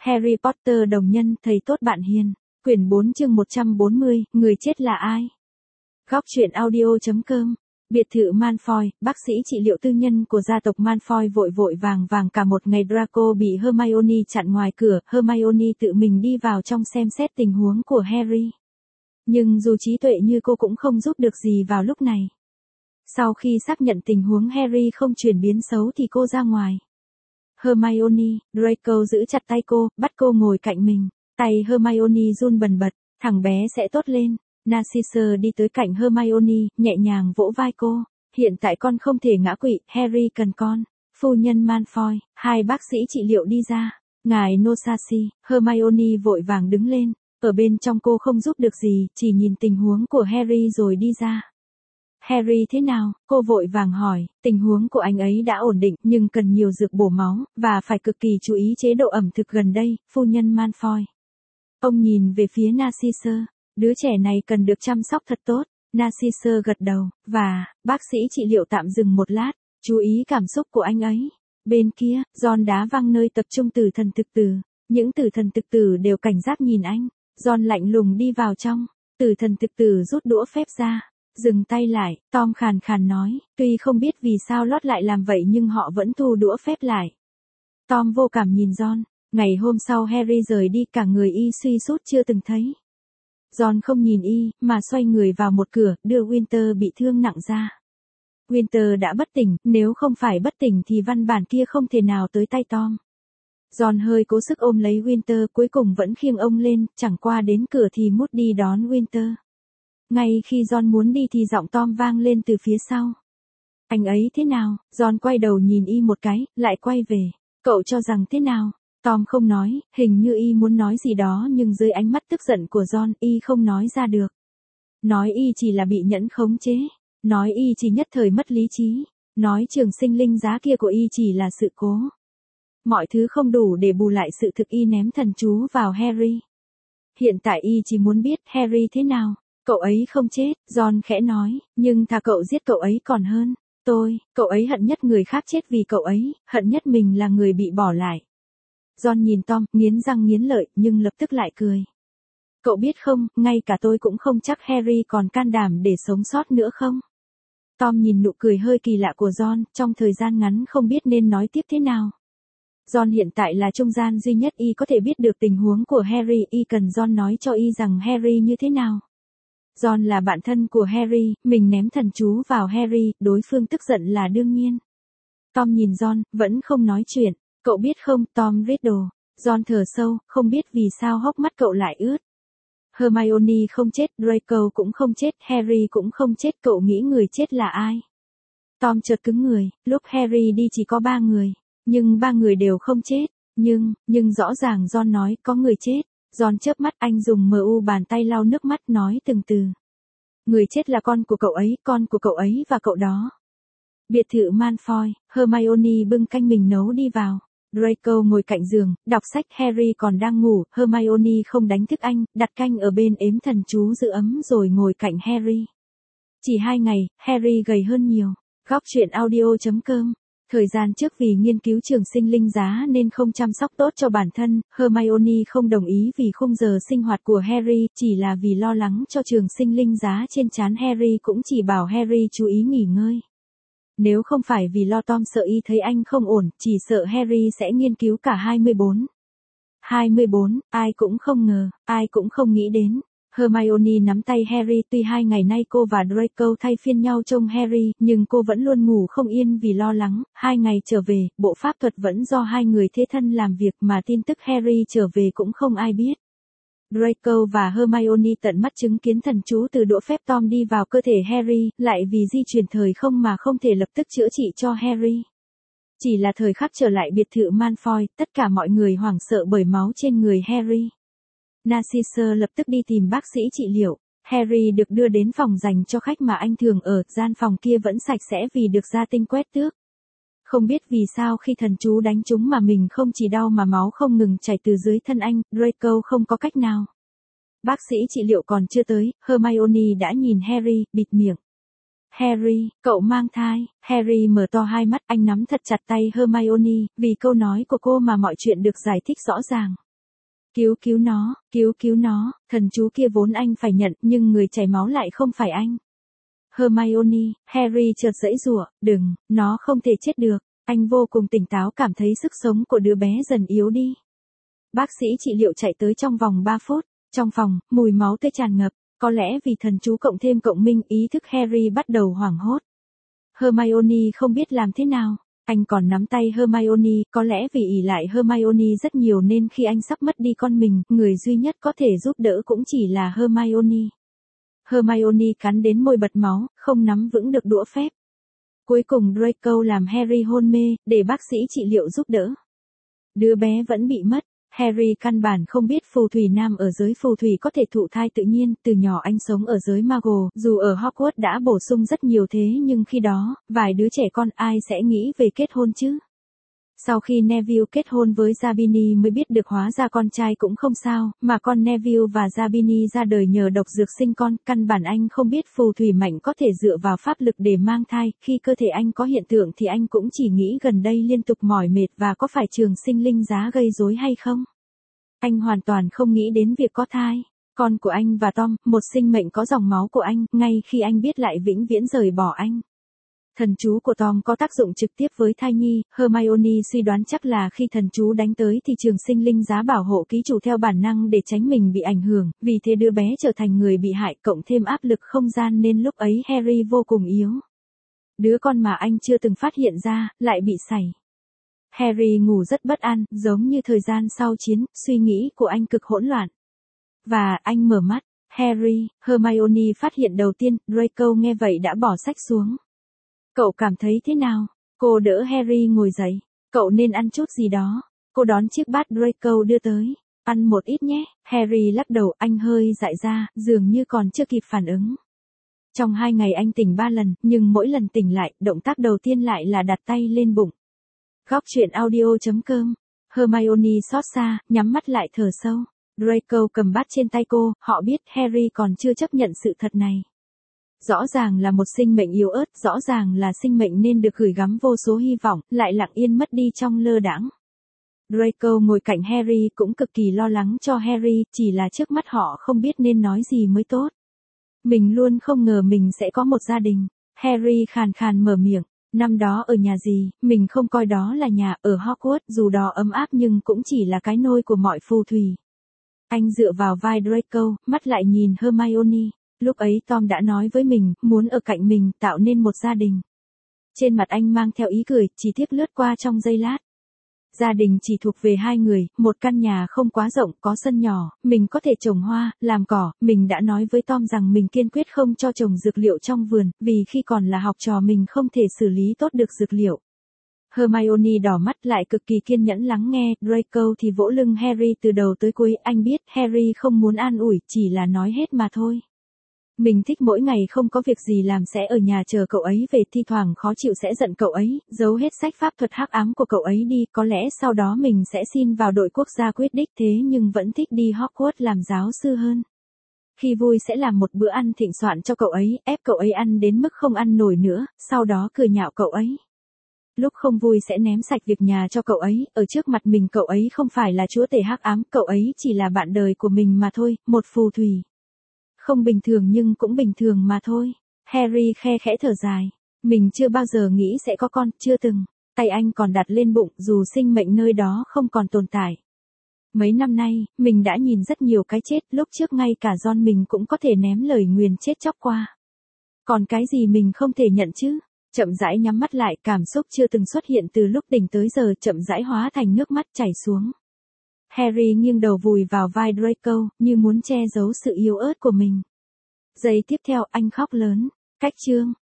Harry Potter đồng nhân, thầy tốt bạn hiền. Quyển 4 chương 140, người chết là ai? Góc truyện audio.com. Biệt thự Malfoy, bác sĩ trị liệu tư nhân của gia tộc Malfoy vội vội vàng vàng cả một ngày. Draco bị Hermione chặn ngoài cửa, Hermione tự mình đi vào trong xem xét tình huống của Harry. Nhưng dù trí tuệ như cô cũng không giúp được gì vào lúc này. Sau khi xác nhận tình huống Harry không chuyển biến xấu thì cô ra ngoài. Hermione, Draco giữ chặt tay cô, bắt cô ngồi cạnh mình. Tay Hermione run bần bật, thằng bé sẽ tốt lên. Narcissa đi tới cạnh Hermione, nhẹ nhàng vỗ vai cô. Hiện tại con không thể ngã quỵ, Harry cần con. Phu nhân Malfoy, hai bác sĩ trị liệu đi ra. Ngài Musashi, Hermione vội vàng đứng lên. Ở bên trong cô không giúp được gì, chỉ nhìn tình huống của Harry rồi đi ra. Harry thế nào? Cô vội vàng hỏi, tình huống của anh ấy đã ổn định nhưng cần nhiều dược bổ máu, và phải cực kỳ chú ý chế độ ẩm thực gần đây, phu nhân Malfoy. Ông nhìn về phía Narcissa, đứa trẻ này cần được chăm sóc thật tốt. Narcissa gật đầu, và, bác sĩ trị liệu tạm dừng một lát, chú ý cảm xúc của anh ấy. Bên kia, Ron đá văng nơi tập trung tử thần thực tử. Những tử thần thực tử đều cảnh giác nhìn anh. Ron lạnh lùng đi vào trong. Tử thần thực tử rút đũa phép ra. Dừng tay lại, Tom khàn khàn nói, tuy không biết vì sao Lót lại làm vậy nhưng họ vẫn thu đũa phép lại. Tom vô cảm nhìn Ron. Ngày hôm sau Harry rời đi, cả người y suy sút chưa từng thấy. Ron không nhìn y, mà xoay người vào một cửa, đưa Winter bị thương nặng ra. Winter đã bất tỉnh, nếu không phải bất tỉnh thì văn bản kia không thể nào tới tay Tom. Ron hơi cố sức ôm lấy Winter, cuối cùng vẫn khiêng ông lên, chẳng qua đến cửa thì Moody đón Winter. Ngay khi Ron muốn đi thì giọng Tom vang lên từ phía sau. Anh ấy thế nào? Ron quay đầu nhìn y một cái, lại quay về. Cậu cho rằng thế nào? Tom không nói, hình như y muốn nói gì đó nhưng dưới ánh mắt tức giận của Ron, y không nói ra được. Nói y chỉ là bị nhẫn khống chế. Nói y chỉ nhất thời mất lý trí. Nói trường sinh linh giá kia của y chỉ là sự cố. Mọi thứ không đủ để bù lại sự thực y ném thần chú vào Harry. Hiện tại y chỉ muốn biết Harry thế nào. Cậu ấy không chết, Ron khẽ nói, nhưng thà cậu giết cậu ấy còn hơn. Cậu ấy hận nhất người khác chết vì cậu ấy, hận nhất mình là người bị bỏ lại. Ron nhìn Tom, nghiến răng nghiến lợi, nhưng lập tức lại cười. Cậu biết không, ngay cả tôi cũng không chắc Harry còn can đảm để sống sót nữa không? Tom nhìn nụ cười hơi kỳ lạ của Ron, trong thời gian ngắn không biết nên nói tiếp thế nào. Ron hiện tại là trung gian duy nhất y có thể biết được tình huống của Harry, y cần Ron nói cho y rằng Harry như thế nào. Ron là bạn thân của Harry, mình ném thần chú vào Harry, đối phương tức giận là đương nhiên. Tom nhìn Ron, vẫn không nói chuyện. Cậu biết không, Tom Riddle. Ron thở sâu, không biết vì sao hốc mắt cậu lại ướt. Hermione không chết, Draco cũng không chết, Harry cũng không chết, cậu nghĩ người chết là ai? Tom chợt cứng người, lúc Harry đi chỉ có 3 người, nhưng 3 người đều không chết, nhưng rõ ràng Ron nói có người chết. Ron chớp mắt, anh dùng bàn tay lau nước mắt nói từng từ. Người chết là con của cậu ấy và cậu đó. Biệt thự Malfoy, Hermione bưng canh mình nấu đi vào. Draco ngồi cạnh giường, đọc sách, Harry còn đang ngủ, Hermione không đánh thức anh, đặt canh ở bên ếm thần chú giữ ấm rồi ngồi cạnh Harry. Chỉ 2 ngày, Harry gầy hơn nhiều. Góc truyện audio.com. Thời gian trước vì nghiên cứu trường sinh linh giá nên không chăm sóc tốt cho bản thân, Hermione không đồng ý vì khung giờ sinh hoạt của Harry, chỉ là vì lo lắng cho trường sinh linh giá trên trán Harry cũng chỉ bảo Harry chú ý nghỉ ngơi. Nếu không phải vì lo Tom sợ y thấy anh không ổn, chỉ sợ Harry sẽ nghiên cứu cả 24. 24, ai cũng không ngờ, ai cũng không nghĩ đến. Hermione nắm tay Harry, tuy 2 ngày nay cô và Draco thay phiên nhau trông Harry, nhưng cô vẫn luôn ngủ không yên vì lo lắng. 2 ngày trở về, bộ pháp thuật vẫn do 2 người thế thân làm việc mà tin tức Harry trở về cũng không ai biết. Draco và Hermione tận mắt chứng kiến thần chú từ đũa phép Tom đi vào cơ thể Harry, lại vì di chuyển thời không mà không thể lập tức chữa trị cho Harry. Chỉ là thời khắc trở lại biệt thự Malfoy, tất cả mọi người hoảng sợ bởi máu trên người Harry. Narcissa lập tức đi tìm bác sĩ trị liệu. Harry được đưa đến phòng dành cho khách mà anh thường ở, gian phòng kia vẫn sạch sẽ vì được gia tinh quét tước. Không biết vì sao khi thần chú đánh trúng mà mình không chỉ đau mà máu không ngừng chảy từ dưới thân anh, Draco không có cách nào. Bác sĩ trị liệu còn chưa tới, Hermione đã nhìn Harry, bịt miệng. Harry, cậu mang thai. Harry mở to hai mắt, anh nắm thật chặt tay Hermione, vì câu nói của cô mà mọi chuyện được giải thích rõ ràng. cứu nó, thần chú kia vốn anh phải nhận nhưng người chảy máu lại không phải anh. Hermione, Harry chợt giãy giụa, đừng, nó không thể chết được. Anh vô cùng tỉnh táo cảm thấy sức sống của đứa bé dần yếu đi. Bác sĩ trị liệu chạy tới trong vòng 3 phút. Trong phòng, mùi máu tươi tràn ngập. Có lẽ vì thần chú cộng thêm cộng minh, ý thức Harry bắt đầu hoảng hốt. Hermione không biết làm thế nào. Anh còn nắm tay Hermione, có lẽ vì ỷ lại Hermione rất nhiều nên khi anh sắp mất đi con mình, người duy nhất có thể giúp đỡ cũng chỉ là Hermione. Hermione cắn đến môi bật máu, không nắm vững được đũa phép. Cuối cùng Draco làm Harry hôn mê, để bác sĩ trị liệu giúp đỡ. Đứa bé vẫn bị mất. Harry căn bản không biết phù thủy nam ở giới phù thủy có thể thụ thai tự nhiên, từ nhỏ anh sống ở giới Muggle, dù ở Hogwarts đã bổ sung rất nhiều thế nhưng khi đó, vài đứa trẻ con ai sẽ nghĩ về kết hôn chứ? Sau khi Neville kết hôn với Zabini mới biết được hóa ra con trai cũng không sao, mà con Neville và Zabini ra đời nhờ độc dược sinh con, căn bản anh không biết phù thủy mạnh có thể dựa vào pháp lực để mang thai, khi cơ thể anh có hiện tượng thì anh cũng chỉ nghĩ gần đây liên tục mỏi mệt và có phải trường sinh linh giá gây rối hay không. Anh hoàn toàn không nghĩ đến việc có thai. Con của anh và Tom, một sinh mệnh có dòng máu của anh, ngay khi anh biết lại vĩnh viễn rời bỏ anh. Thần chú của Tom có tác dụng trực tiếp với thai nhi, Hermione suy đoán chắc là khi thần chú đánh tới thì trường sinh linh giá bảo hộ ký chủ theo bản năng để tránh mình bị ảnh hưởng, vì thế đứa bé trở thành người bị hại cộng thêm áp lực không gian nên lúc ấy Harry vô cùng yếu. Đứa con mà anh chưa từng phát hiện ra, lại bị sảy. Harry ngủ rất bất an, giống như thời gian sau chiến, suy nghĩ của anh cực hỗn loạn. Và anh mở mắt, Harry, Hermione phát hiện đầu tiên, Draco nghe vậy đã bỏ sách xuống. Cậu cảm thấy thế nào? Cô đỡ Harry ngồi dậy. Cậu nên ăn chút gì đó. Cô đón chiếc bát Draco đưa tới. Ăn một ít nhé. Harry lắc đầu, anh hơi dại ra, dường như còn chưa kịp phản ứng. Trong 2 ngày anh tỉnh 3 lần, nhưng mỗi lần tỉnh lại, động tác đầu tiên lại là đặt tay lên bụng. Góc truyện audio.com. Hermione xót xa, nhắm mắt lại thở sâu. Draco cầm bát trên tay cô, họ biết Harry còn chưa chấp nhận sự thật này. Rõ ràng là một sinh mệnh yếu ớt, rõ ràng là sinh mệnh nên được gửi gắm vô số hy vọng, lại lặng yên mất đi trong lơ đãng. Draco ngồi cạnh Harry cũng cực kỳ lo lắng cho Harry, chỉ là trước mắt họ không biết nên nói gì mới tốt. Mình luôn không ngờ mình sẽ có một gia đình. Harry khàn khàn mở miệng. Năm đó ở nhà gì, mình không coi đó là nhà, ở Hogwarts, dù đó ấm áp nhưng cũng chỉ là cái nôi của mọi phù thủy. Anh dựa vào vai Draco, mắt lại nhìn Hermione. Lúc ấy Tom đã nói với mình, muốn ở cạnh mình, tạo nên một gia đình. Trên mặt anh mang theo ý cười, chỉ tiếc lướt qua trong giây lát. Gia đình chỉ thuộc về 2 người, một căn nhà không quá rộng, có sân nhỏ, mình có thể trồng hoa, làm cỏ, mình đã nói với Tom rằng mình kiên quyết không cho trồng dược liệu trong vườn, vì khi còn là học trò mình không thể xử lý tốt được dược liệu. Hermione đỏ mắt lại cực kỳ kiên nhẫn lắng nghe, Draco thì vỗ lưng Harry từ đầu tới cuối, anh biết Harry không muốn an ủi, chỉ là nói hết mà thôi. Mình thích mỗi ngày không có việc gì làm sẽ ở nhà chờ cậu ấy về, thi thoảng khó chịu sẽ giận cậu ấy, giấu hết sách pháp thuật hắc ám của cậu ấy đi, có lẽ sau đó mình sẽ xin vào đội quốc gia quyết đích, thế nhưng vẫn thích đi Hogwarts làm giáo sư hơn. Khi vui sẽ làm một bữa ăn thịnh soạn cho cậu ấy, ép cậu ấy ăn đến mức không ăn nổi nữa, sau đó cười nhạo cậu ấy. Lúc không vui sẽ ném sạch việc nhà cho cậu ấy, ở trước mặt mình cậu ấy không phải là chúa tể hắc ám, cậu ấy chỉ là bạn đời của mình mà thôi, một phù thủy. Không bình thường nhưng cũng bình thường mà thôi. Harry khe khẽ thở dài. Mình chưa bao giờ nghĩ sẽ có con, chưa từng. Tay anh còn đặt lên bụng, dù sinh mệnh nơi đó không còn tồn tại. Mấy năm nay, mình đã nhìn rất nhiều cái chết, lúc trước ngay cả John mình cũng có thể ném lời nguyền chết chóc qua. Còn cái gì mình không thể nhận chứ? Chậm rãi nhắm mắt lại, cảm xúc chưa từng xuất hiện từ lúc tỉnh tới giờ chậm rãi hóa thành nước mắt chảy xuống. Harry nghiêng đầu vùi vào vai Draco, như muốn che giấu sự yếu ớt của mình. Giây tiếp theo anh khóc lớn. Cách chương.